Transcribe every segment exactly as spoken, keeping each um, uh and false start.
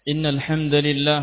إن الحمد لله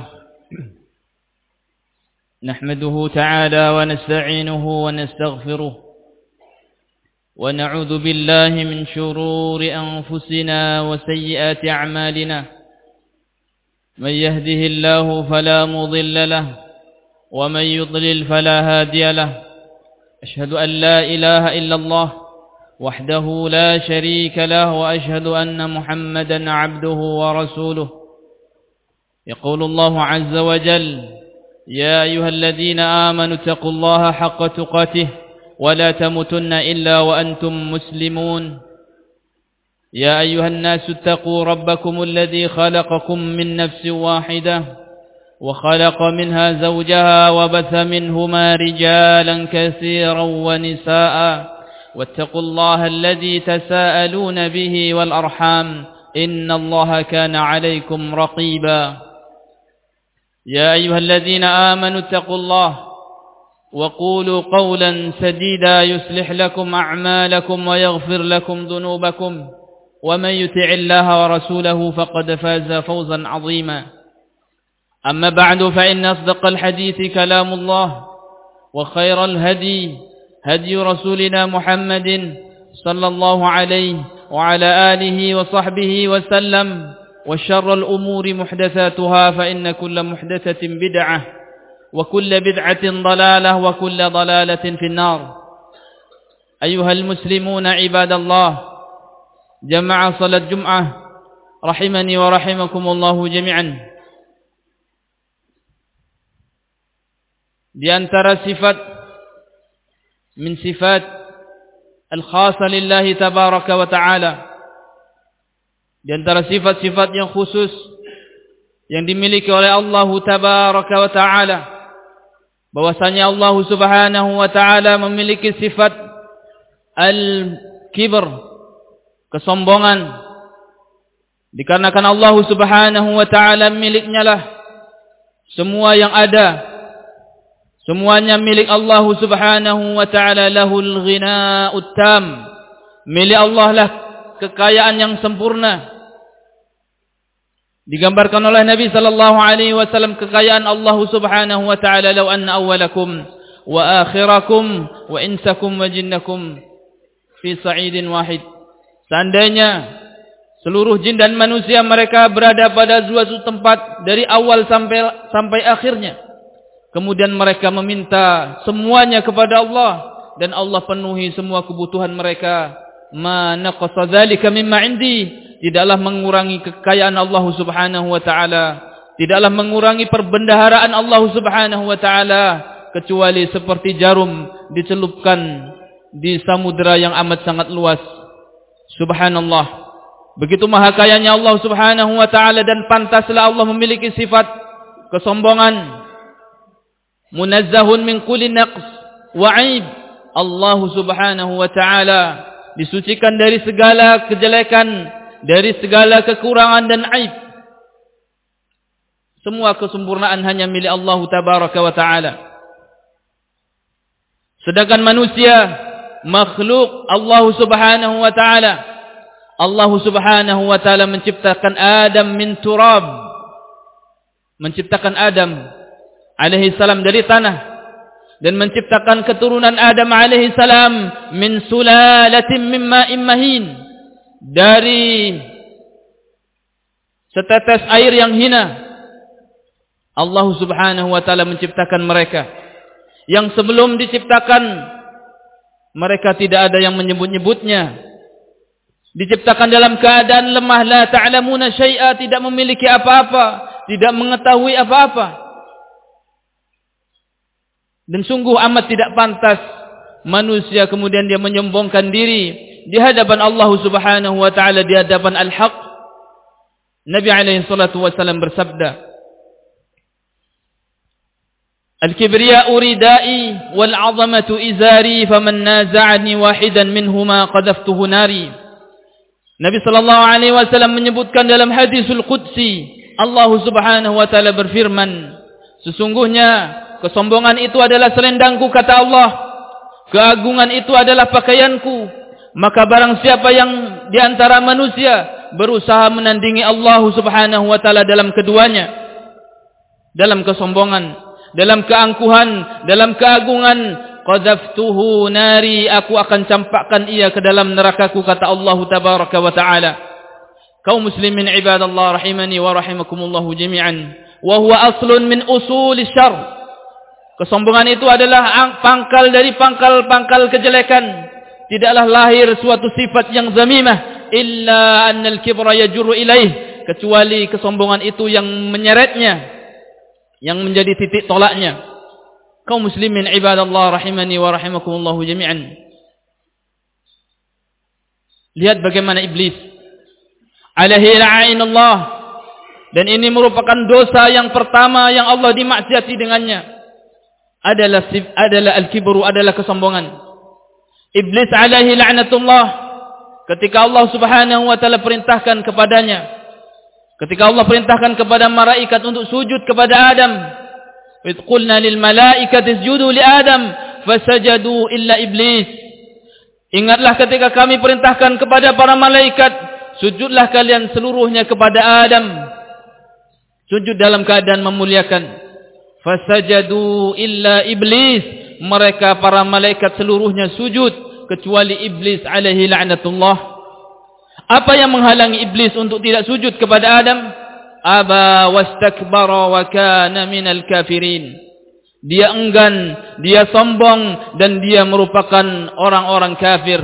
نحمده تعالى ونستعينه ونستغفره ونعوذ بالله من شرور أنفسنا وسيئات أعمالنا من يهده الله فلا مضل له ومن يضلل فلا هادي له أشهد أن لا إله إلا الله وحده لا شريك له وأشهد أن محمدا عبده ورسوله يقول الله عز وجل يا أيها الذين آمنوا اتقوا الله حق تقاته ولا تموتن إلا وأنتم مسلمون يا أيها الناس اتقوا ربكم الذي خلقكم من نفس واحدة وخلق منها زوجها وبث منهما رجالا كثيرا ونساء واتقوا الله الذي تساءلون به والأرحام إن الله كان عليكم رقيبا يا أيها الذين آمنوا اتقوا الله وقولوا قولا سديدا يصلح لكم أعمالكم ويغفر لكم ذنوبكم ومن يطع الله ورسوله فقد فاز فوزا عظيما أما بعد فإن أصدق الحديث كلام الله وخير الهدي هدي رسولنا محمد صلى الله عليه وعلى آله وصحبه وسلم وشر الأمور محدثاتها فإن كل محدثة بدعة وكل بدعة ضلالة وكل ضلالة في النار أيها المسلمون عباد الله جمع صلاة جمعة رحمني ورحمكم الله جميعا. Di antara sifat min sifat al-khasa lillahi tabaraka wa ta'ala, di antara sifat-sifat yang khusus yang dimiliki oleh Allah tabaraka wa ta'ala, bahwasanya Allah subhanahu wa ta'ala memiliki sifat al-kibr, kesombongan, dikarenakan Allah subhanahu wa ta'ala miliknya lah semua yang ada, semuanya milik Allah subhanahu wa ta'ala. Lahul ghina'ut tam, milik Allah lah kekayaan yang sempurna. Digambarkan oleh Nabi sallallahu alaihi wasallam kekayaan Allah subhanahu wa ta'ala, law anna awwalakum wa akhirakum wa insakum wa jinnakum fi sa'idin wahid. Seandainya seluruh jin dan manusia mereka berada pada suatu tempat dari awal sampai sampai akhirnya, kemudian mereka meminta semuanya kepada Allah dan Allah penuhi semua kebutuhan mereka, ma naqasa dzalika mimma indi, tidaklah mengurangi kekayaan Allah subhanahu wa ta'ala, tidaklah mengurangi perbendaharaan Allah subhanahu wa ta'ala, kecuali seperti jarum dicelupkan di samudera yang amat sangat luas. Subhanallah, begitu maha kayanya Allah subhanahu wa ta'ala, dan pantaslah Allah memiliki sifat kesombongan. Munazzahun min kulli naqs wa aib, Allah subhanahu wa ta'ala disucikan dari segala kejelekan, dari segala kekurangan dan aib. Semua kesempurnaan hanya milik Allah tabaraka wa ta'ala. Sedangkan manusia makhluk Allah subhanahu wa ta'ala, Allah subhanahu wa ta'ala menciptakan Adam min turab, menciptakan Adam alaihi salam dari tanah, dan menciptakan keturunan Adam alaihi salam min sulalatin min ma'in mahin, dari setetes air yang hina. Allah subhanahu wa ta'ala menciptakan mereka yang sebelum diciptakan mereka tidak ada yang menyebut-nyebutnya, diciptakan dalam keadaan lemah, la ta'lamuna syai'a, tidak memiliki apa-apa, tidak mengetahui apa-apa. Dan sungguh amat tidak pantas manusia kemudian dia menyombongkan diri di hadapan Allah subhanahu wa ta'ala, di hadapan al-haq. Nabi alaihi salatu wasallam bersabda, al-kibriya'u ridai wal 'azamatu izari, faman naza'ani wahidan minhuma qadhaftuhu nari. Nabi sallallahu alaihi wasallam menyebutkan dalam hadisul qudsi, Allah subhanahu wa ta'ala berfirman, sesungguhnya kesombongan itu adalah selendangku, kata Allah, keagungan itu adalah pakaianku. Maka barang siapa yang di antara manusia berusaha menandingi Allah Subhanahu wa taala dalam keduanya, dalam kesombongan, dalam keangkuhan, dalam keagungan, qadzaftuhu nari, aku akan campakkan ia ke dalam nerakaku, kata Allah tabaraka wa taala. Kaum muslimin ibadallah rahimani wa rahimakumullah jami'an, wa huwa aslun min usulis syarr. Kesombongan itu adalah pangkal dari pangkal-pangkal kejelekan. Tidaklah lahir suatu sifat yang zamimah illa annal kibra yajurru ilaih, kecuali kesombongan itu yang menyeretnya, yang menjadi titik tolaknya. Kaum muslimin ibadallah rahimani wa rahimakumullah jami'an, lihat bagaimana iblis alaihi la'inullah, dan ini merupakan dosa yang pertama yang Allah dimaksiati dengannya, adalah adalah al-kibru, adalah kesombongan. Iblis alaihi la'natullah, ketika Allah Subhanahu wa taala perintahkan kepadanya, ketika Allah perintahkan kepada malaikat untuk sujud kepada Adam, "Id qulna lil malaikati isjudu li Adam fasajadu illa iblis." Ingatlah ketika kami perintahkan kepada para malaikat, sujudlah kalian seluruhnya kepada Adam. Sujud dalam keadaan memuliakan. Fasajadu illa iblis. Mereka para malaikat seluruhnya sujud kecuali iblis alaihi la'natullah. Apa yang menghalangi iblis untuk tidak sujud kepada Adam? Aba wastakbara wa kana minal kafirin. Dia enggan, dia sombong, dan dia merupakan orang-orang kafir.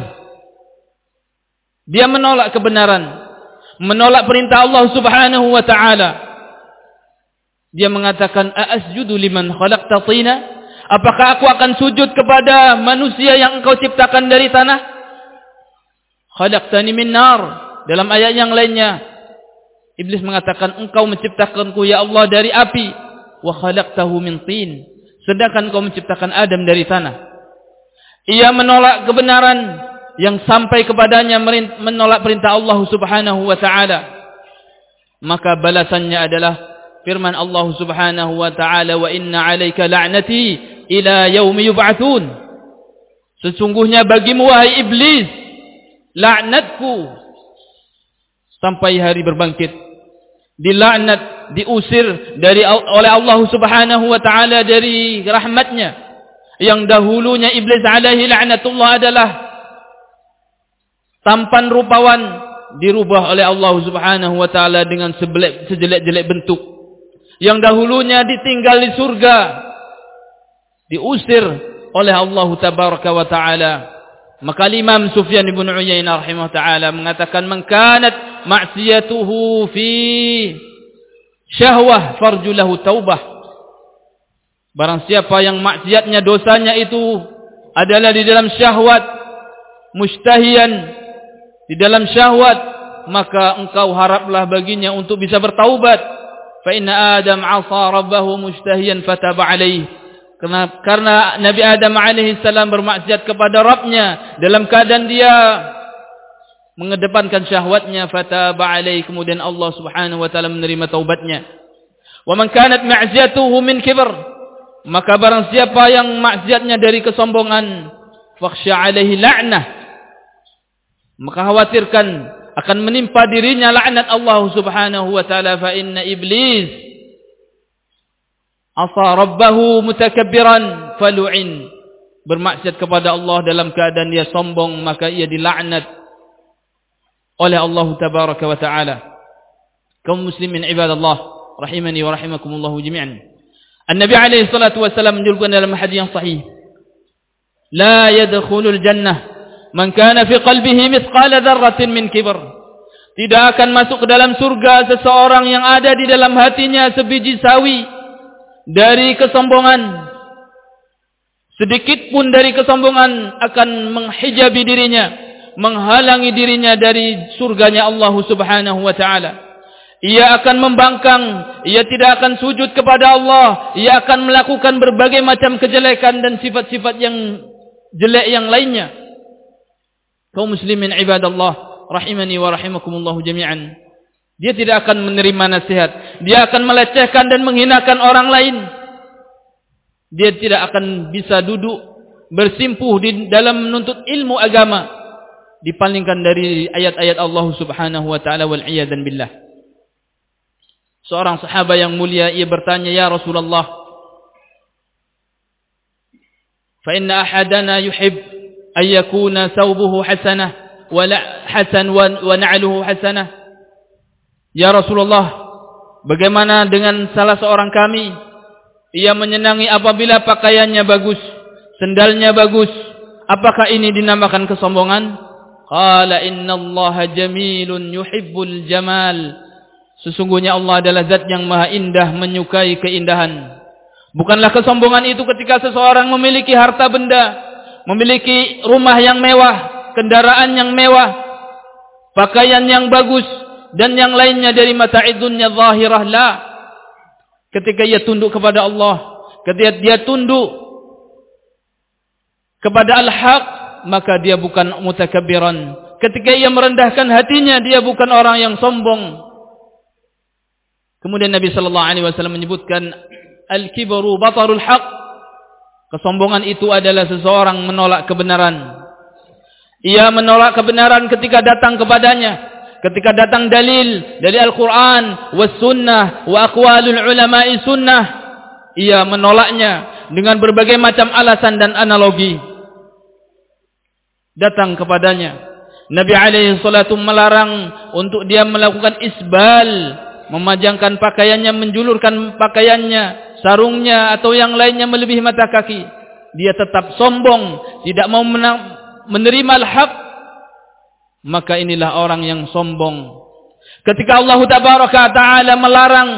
Dia menolak kebenaran, menolak perintah Allah Subhanahu wa taala. Dia mengatakan, "A'asjudu liman khalaqta tina?" Apakah aku akan sujud kepada manusia yang engkau ciptakan dari tanah? Khalaqtani min nar. Dalam ayat yang lainnya, iblis mengatakan, engkau menciptakanku ya Allah dari api. Wa khalaqtahu min tin. Sedangkan engkau menciptakan Adam dari tanah. Ia menolak kebenaran yang sampai kepadanya, menolak perintah Allah Subhanahu wa taala. Maka balasannya adalah firman Allah Subhanahu wa taala, "Wa inna 'alaika la'nati ila yaumi yub'atsun." Sesungguhnya bagimu wahai iblis laknatku sampai hari berbangkit. Dilaknat, diusir dari oleh Allah Subhanahu wa taala dari rahmatnya. Yang dahulunya iblis alaihi la'natullah adalah tampan rupawan, dirubah oleh Allah Subhanahu wa taala dengan sejelek-jelek bentuk. Yang dahulunya ditinggal di surga, diusir oleh Allah tabaraka wa taala. Maka Imam Sufyan bin Uyainah rahimahullah taala mengatakan, "Man kanat ma'siyatuhu fi syahwah farjulahu taubah." Barang siapa yang maksiatnya, dosanya itu adalah di dalam syahwat, mustahiyan, di dalam syahwat, maka engkau haraplah baginya untuk bisa bertaubat. Fa inna Adam 'asa rabbahu mustahiyan fataba alaihi. Karena, karena Nabi Adam alaihi salam bermaksiat kepada Rabbnya dalam keadaan dia mengedepankan syahwatnya, fataba alaihi, kemudian Allah Subhanahu wa taala menerima taubatnya. Wa man kanat ma'siyatuhu min kibr, maka barang siapa yang maksiatnya dari kesombongan, fakhsha alaihi la'nah, maka khawatirkan akan menimpa dirinya laknat Allah Subhanahu wa taala. Fa inna iblis asa rabbahu mutakabbiran falu'in, bermaksiat kepada Allah dalam keadaan dia sombong, maka ia dilaknat oleh Allah tabaraka wa taala. Kaum muslimin ibadallah rahimani wa rahimakumullah jami'an. An-Nabi alaihi salatu wasallam menjelaskan dalam hadis yang sahih, la yadkhulul jannah man kana fi qalbihi mithqala dzarratin min kibr. Tidak akan masuk ke dalam surga seseorang yang ada di dalam hatinya sebiji sawi dari kesombongan. Sedikit pun dari kesombongan akan menghijabi dirinya, menghalangi dirinya dari surganya Allah Subhanahu wa taala. Ia akan membangkang, ia tidak akan sujud kepada Allah, ia akan melakukan berbagai macam kejelekan dan sifat-sifat yang jelek yang lainnya. Kaum muslimin ibadallah rahimani wa rahimakumullah jami'an. Dia tidak akan menerima nasihat, dia akan melecehkan dan menghinakan orang lain. Dia tidak akan bisa duduk bersimpuh di dalam menuntut ilmu agama. dipalingkan dari ayat-ayat Allah Subhanahu wa taala wal iyadzan billah. Seorang sahabat yang mulia ia bertanya, "Ya Rasulullah, fa inna ahadana yuhib ay yakuna thawbuhu hasanah wa la hasan wa na'luhu hasanah." Ya Rasulullah, bagaimana dengan salah seorang kami? Ia menyenangi apabila pakaiannya bagus, sendalnya bagus. Apakah ini dinamakan kesombongan? Qala innallaha jamilun yuhibbul jamal. Sesungguhnya Allah adalah zat yang maha indah, menyukai keindahan. Bukanlah kesombongan itu ketika seseorang memiliki harta benda, memiliki rumah yang mewah, kendaraan yang mewah, pakaian yang bagus, dan yang lainnya dari mata'id dunya zahirah. La. Ketika ia tunduk kepada Allah, ketika dia tunduk kepada al-haq, maka dia bukan mutakabbiran. Ketika ia merendahkan hatinya, dia bukan orang yang sombong. Kemudian Nabi sallallahu alaihi wasallam menyebutkan al-kibru batarul haq. Kesombongan itu adalah seseorang menolak kebenaran. Ia menolak kebenaran ketika datang kepadanya, ketika datang dalil dari Al-Quran was sunnah wa aqwalul ulama'i sunnah, ia menolaknya dengan berbagai macam alasan dan analogi. Datang kepadanya, Nabi alaihi salatu melarang untuk dia melakukan isbal, memajangkan pakaiannya, menjulurkan pakaiannya, sarungnya atau yang lainnya melebihi mata kaki. Dia tetap sombong, tidak mau menang, menerima al-haq. Maka inilah orang yang sombong. Ketika Allah Tabaraka Ta'ala melarang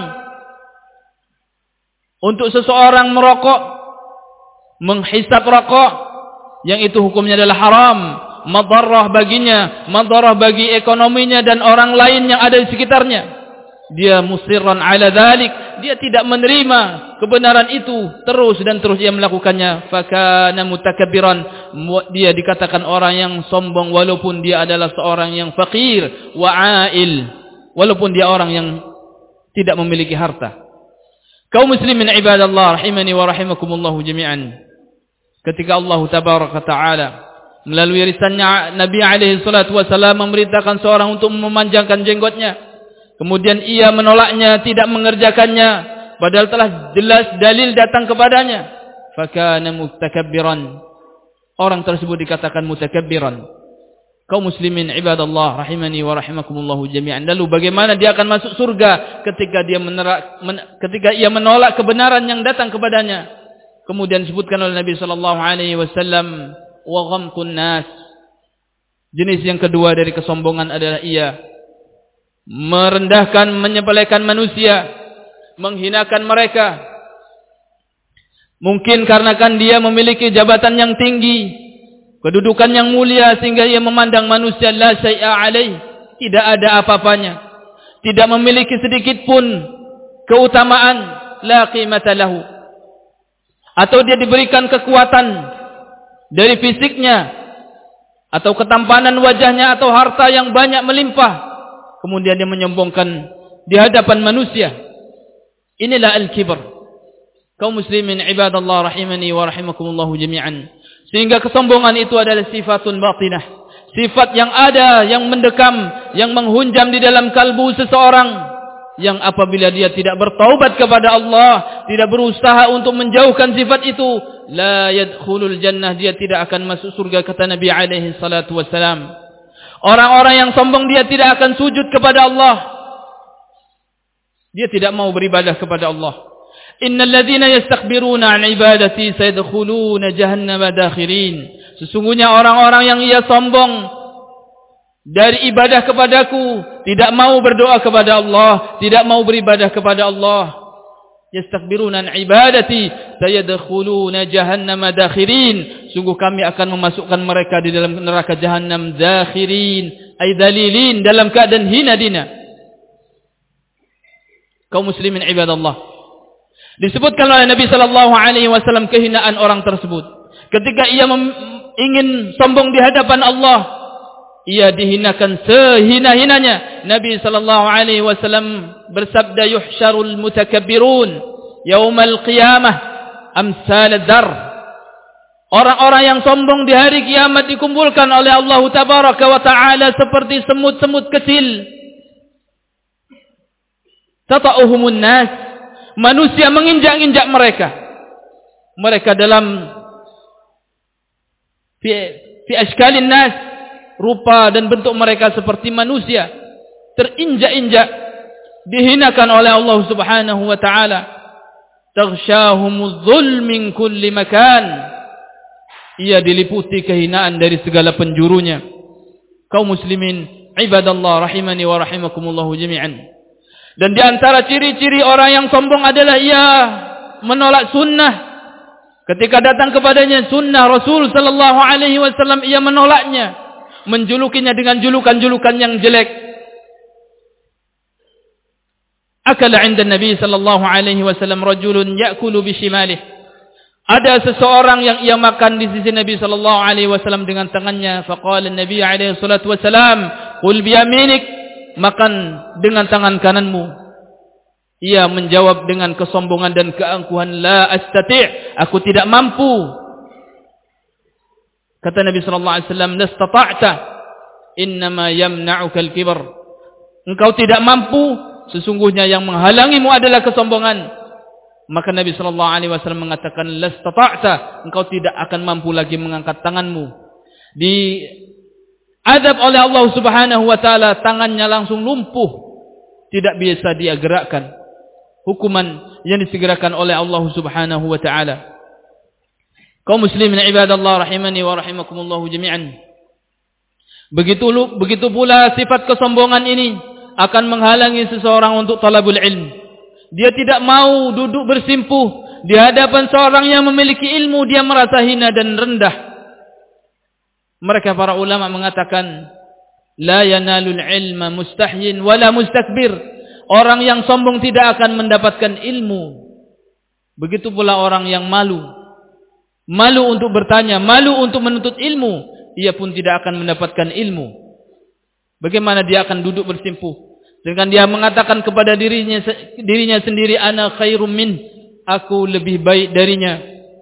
untuk seseorang merokok, menghisap rokok, yang itu hukumnya adalah haram, madarrah baginya, madarrah bagi ekonominya dan orang lain yang ada di sekitarnya, dia musirran ala dhalik, dia tidak menerima kebenaran itu, terus dan terus dia melakukannya. Fakana mutakabbiran, dia dikatakan orang yang sombong walaupun dia adalah seorang yang fakir wa ail, walaupun dia orang yang tidak memiliki harta. Kaum muslimin ibadallah rahimani wa rahimakumullah jami'an. Ketika Allah Tabaraka Ta'ala melalui risalnya Nabi alaihi salatu wasallam memerintahkan seorang untuk memanjangkan jenggotnya, kemudian ia menolaknya, tidak mengerjakannya, padahal telah jelas dalil datang kepadanya, fakana mutakabbiran. Orang tersebut dikatakan mutakabbiran. Kaum muslimin ibadallah rahimani wa rahimakumullah jami'an. Lalu bagaimana dia akan masuk surga ketika dia menerak, men, ketika ia menolak kebenaran yang datang kepadanya? Kemudian disebutkan oleh Nabi sallallahu alaihi wasallam, wa ghamtun nas. Jenis yang kedua dari kesombongan adalah ia merendahkan, menyepelekan manusia, menghinakan mereka. Mungkin karena kan dia memiliki jabatan yang tinggi, kedudukan yang mulia, sehingga ia memandang manusia la syai'a alaih, tidak ada apa-apanya, tidak memiliki sedikit pun keutamaan, la qimata lahu. Atau dia diberikan kekuatan dari fisiknya, atau ketampanan wajahnya, atau harta yang banyak melimpah, kemudian dia menyombongkan di hadapan manusia. Inilah al-kibr. Kaum muslimin ibadallah rahimani wa rahimakumullah jami'an. Sehingga kesombongan itu adalah sifatun batinah, sifat yang ada, yang mendekam, yang menghunjam di dalam kalbu seseorang, yang apabila dia tidak bertaubat kepada Allah, tidak berusaha untuk menjauhkan sifat itu, la yadkhulul jannah, dia tidak akan masuk surga, kata Nabi alaihi salatu wassalam. Orang-orang yang sombong dia tidak akan sujud kepada Allah, dia tidak mau beribadah kepada Allah. Innal ladzina yastakbiruna an ibadati sayadkhuluna jahannama dakhirin. Sesungguhnya orang-orang yang ia sombong dari ibadah kepadaku, tidak mau berdoa kepada Allah, tidak mau beribadah kepada Allah, yastakbiruna an ibadati sayadkhuluna jahannama dakhirin. Sungguh kami akan memasukkan mereka di dalam neraka jahannam dakhirin, ay dalilin, dalam keadaan hina dina. Kaum muslimin ibadallah, disebutkan oleh Nabi sallallahu alaihi wasallam kehinaan orang tersebut ketika ia ingin sombong di hadapan Allah, ia dihinakan sehina-hinanya. Nabi sallallahu alaihi wasallam bersabda, yuhsyarul mutakabbirun yaumal qiyamah amsal ad-dar. Orang-orang yang sombong di hari kiamat dikumpulkan oleh Allah Tabaraka wa Ta'ala seperti semut-semut kecil. Tata'uhumun nas. Manusia menginjak-injak mereka. Mereka dalam fi, fi ashkalin nas. Rupa dan bentuk mereka seperti manusia. Terinjak-injak. Dihinakan oleh Allah Subhanahu wa Ta'ala. Taghsyahumuz dhul min kulli makan. Ia diliputi kehinaan dari segala penjurunya. Kaum muslimin, ibadallah rahimani wa rahimakumullahu jami'an. Dan di antara ciri-ciri orang yang sombong adalah ia menolak sunnah. Ketika datang kepadanya sunnah Rasul sallallahu alaihi wasallam, ia menolaknya, menjulukinya dengan julukan-julukan yang jelek. Akala 'inda Nabi sallallahu alaihi wasallam rajulun ya'kulu bishimalih. Ada seseorang yang ia makan di sisi Nabi sallallahu alaihi wasallam dengan tangannya. Faqala Nabi alaihi salatu wasallam, "Qul bi yaminik." Makan dengan tangan kananmu. Ia menjawab dengan kesombongan dan keangkuhan, "La astati'." Aku tidak mampu. Kata Nabi sallallahu alaihi wasallam, "Lastata'ta. Innama yamna'uka al-kibr." Engkau tidak mampu, sesungguhnya yang menghalangimu adalah kesombongan. Maka Nabi sallallahu alaihi wasallam mengatakan, "Lastata'ta." Engkau tidak akan mampu lagi mengangkat tanganmu. Di adab oleh Allah Subhanahu wa Ta'ala, tangannya langsung lumpuh, tidak bisa dia gerakkan. Hukuman yang disegerakan oleh Allah Subhanahu wa Ta'ala. Kaum muslimin ibadallah rahimani wa rahimakumullah jami'an. Begitu begitu pula sifat kesombongan ini akan menghalangi seseorang untuk talabul ilm. Dia tidak mau duduk bersimpuh di hadapan seorang yang memiliki ilmu. Dia merasa hina dan rendah. Mereka para ulama mengatakan, la yanalul ilma mustahyin wala mustakbir. Orang yang sombong tidak akan mendapatkan ilmu. Begitu pula orang yang malu. Malu untuk bertanya, malu untuk menuntut ilmu. Ia pun tidak akan mendapatkan ilmu. Bagaimana dia akan duduk bersimpuh? Dengan dia mengatakan kepada dirinya dirinya sendiri, ana khairum min, aku lebih baik darinya.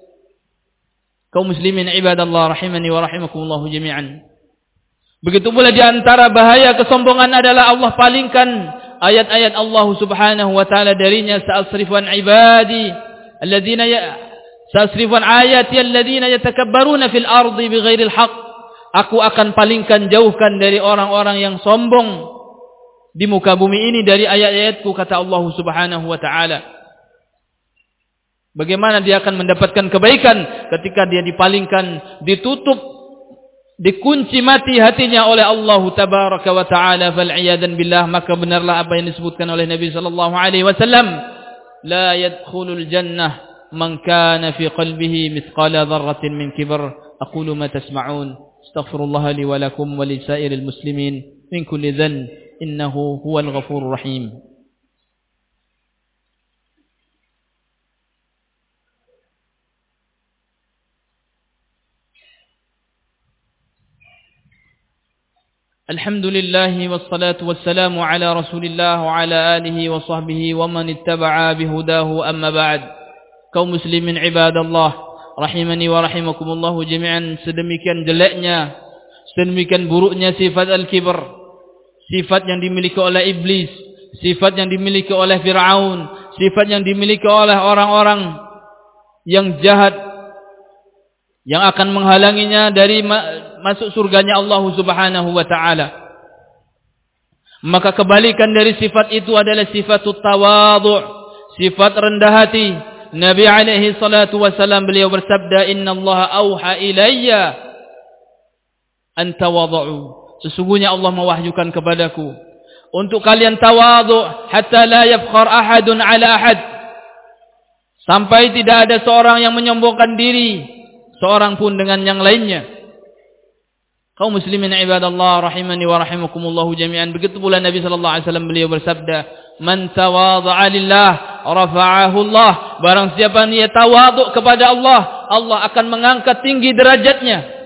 Kaum muslimin ibadallah rahimani wa rahimakumullah jami'an. Begitu pula di antara bahaya kesombongan adalah Allah palingkan ayat-ayat Allah Subhanahu wa Ta'ala darinya. Sa'asrifan ibadi alladhina ya sa'asrifan ayati alladhina yatakabbaruna fil ardi bighairil haqq. Aku akan palingkan, jauhkan dari orang-orang yang sombong di muka bumi ini dari ayat-ayatku, kata Allah Subhanahu wa Ta'ala. Bagaimana dia akan mendapatkan kebaikan ketika dia dipalingkan, ditutup, dikunci mati hatinya oleh Allah Tabaraka wa Ta'ala. Fal'iyadan billah. Maka benarlah apa yang disebutkan oleh Nabi sallallahu alaihi wasallam, la yadkhulul jannah man kana fi qalbihi mithqala dharratin min kibr. Aqulu ma tasma'un. Astaghfirullah li wa lakum wa li sa'iril muslimin min kulli dhanb. Innahu huwal ghafurur rahim. Alhamdulillahi wassalatu wassalamu ala Rasulillah wa ala alihi wa sahbihi wa man ittaba'a bihudahu, amma ba'd. Kaum muslimin ibadallah rahimani wa rahimakumullah jami'an. Sedemikian jeleknya, sedemikian buruknya sifat al-kibr. Sifat yang dimiliki oleh iblis, sifat yang dimiliki oleh Fir'aun, sifat yang dimiliki oleh orang-orang yang jahat, yang akan menghalanginya dari masuk surganya Allah Subhanahu wa Ta'ala. Maka kebalikan dari sifat itu adalah sifat tawadhu', sifat rendah hati. Nabi alaihi salatu wasallam beliau bersabda, "Inna Allah auha ilayya an tawadhu." Sesungguhnya Allah mewahyukan kepadaku untuk kalian tawadhu, hatta la yafkhar ahadun ala ahad. Sampai tidak ada seorang yang menyombongkan diri seorang pun dengan yang lainnya. Kaum muslimin ibadallah rahimani wa rahimakumullah jami'an. Begitu pula Nabi sallallahu alaihi wasallam beliau bersabda, "Man tawadha'a lillah rafa'ahu Allah." Barang siapa yang tawadhu kepada Allah, Allah akan mengangkat tinggi derajatnya.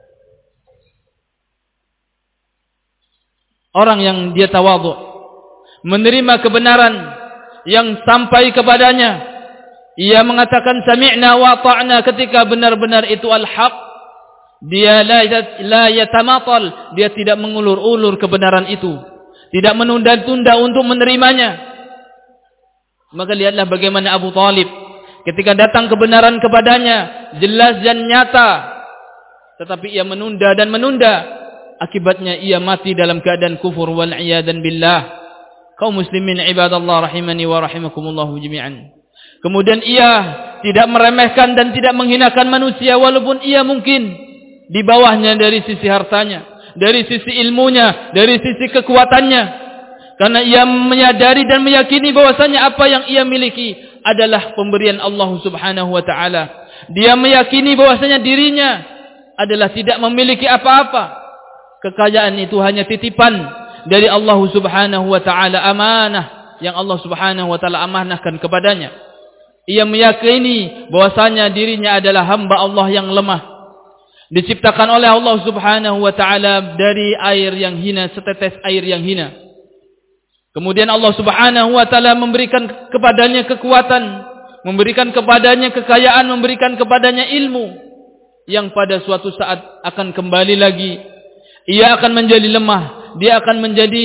Orang yang dia tawadhu, menerima kebenaran yang sampai kepadanya, Ia mengatakan sami'na wa ta'na ketika benar-benar itu al-haq. Dia la, la yatamatal, dia tidak mengulur-ulur kebenaran itu, tidak menunda-tunda untuk menerimanya. Maka lihatlah bagaimana Abu Talib ketika datang kebenaran kepadanya jelas dan nyata, tetapi ia menunda dan menunda. Akibatnya ia mati dalam keadaan kufur wal iyadan billah. Kaum muslimin ibadallah rahimani wa rahimakumullah jami'an. Kemudian ia tidak meremehkan dan tidak menghinakan manusia walaupun ia mungkin di bawahnya dari sisi hartanya, dari sisi ilmunya, dari sisi kekuatannya. Karena ia menyadari dan meyakini bahwasanya apa yang ia miliki adalah pemberian Allah Subhanahu wa taala. Dia meyakini bahwasanya dirinya adalah tidak memiliki apa-apa. Kekayaan itu hanya titipan dari Allah Subhanahu wa taala, amanah yang Allah Subhanahu wa taala amanahkan kepadanya. Ia meyakini bahwasanya dirinya adalah hamba Allah yang lemah, diciptakan oleh Allah Subhanahu wa taala dari air yang hina, setetes air yang hina. Kemudian Allah Subhanahu wa taala memberikan kepadanya kekuatan, memberikan kepadanya kekayaan, memberikan kepadanya ilmu yang pada suatu saat akan kembali lagi. Ia akan menjadi lemah, dia akan menjadi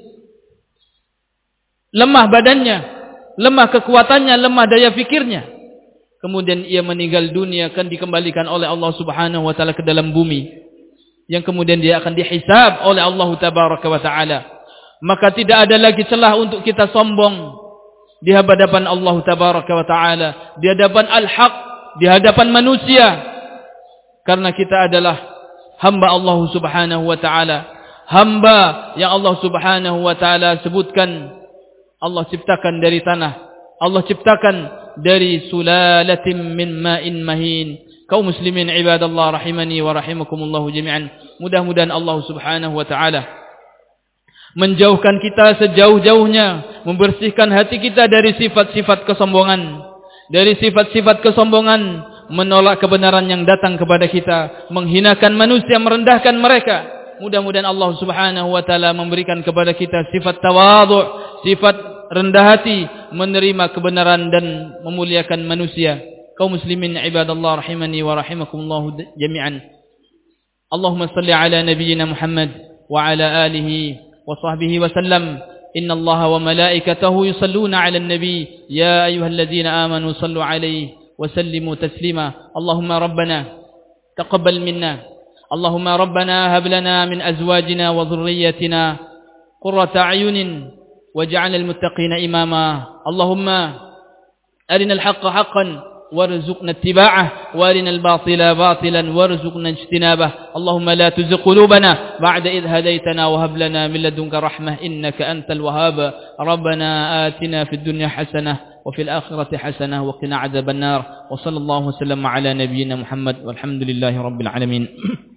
lemah badannya, lemah kekuatannya, lemah daya fikirnya. Kemudian ia meninggal dunia, akan dikembalikan oleh Allah Subhanahu wa taala ke dalam bumi, yang kemudian dia akan dihisab oleh Allah Tabaraka wa taala. Maka tidak ada lagi celah untuk kita sombong di hadapan Allah Tabaraka wa taala, di hadapan al-haq, di hadapan manusia, karena kita adalah hamba Allah Subhanahu wa taala, hamba yang Allah Subhanahu wa taala sebutkan Allah ciptakan dari tanah, Allah ciptakan dari sulalatin min ma'in mahin. Kaum muslimin ibadallah rahimani wa rahimakumullah jami'an. Mudah-mudahan Allah Subhanahu wa taala menjauhkan kita sejauh-jauhnya, membersihkan hati kita dari sifat-sifat kesombongan, dari sifat-sifat kesombongan, menolak kebenaran yang datang kepada kita, menghinakan manusia, merendahkan mereka. Mudah-mudahan Allah Subhanahu wa taala memberikan kepada kita sifat tawadhu', sifat rendah hati, menerima kebenaran dan memuliakan manusia. Kaum muslimin ibadallah rahimani wa rahimakumullah jami'an. Allahumma salli ala nabiyyina Muhammad wa ala alihi wa sahbihi wa sallam. Inna Allaha wa malaikatahu yusalluna 'alan nabi ya ayyuhalladzina amanu sallu 'alaihi وسلموا تسليما. اللهم ربنا تقبل منا، اللهم ربنا هب لنا من أزواجنا وذريتنا قرة أعين واجعلنا المتقين إماما. اللهم أرنا الحق حقا وارزقنا اتباعه، وارنا الباطل باطلا وارزقنا اجتنابه. اللهم لا تزغ قلوبنا بعد إذ هديتنا وهب لنا من لدنك رحمة إنك أنت الوهاب. ربنا آتنا في الدنيا حسنة وفي الآخرة حسنة وقنا عذاب النار. وصلى الله وسلم على نبينا محمد والحمد لله رب العالمين.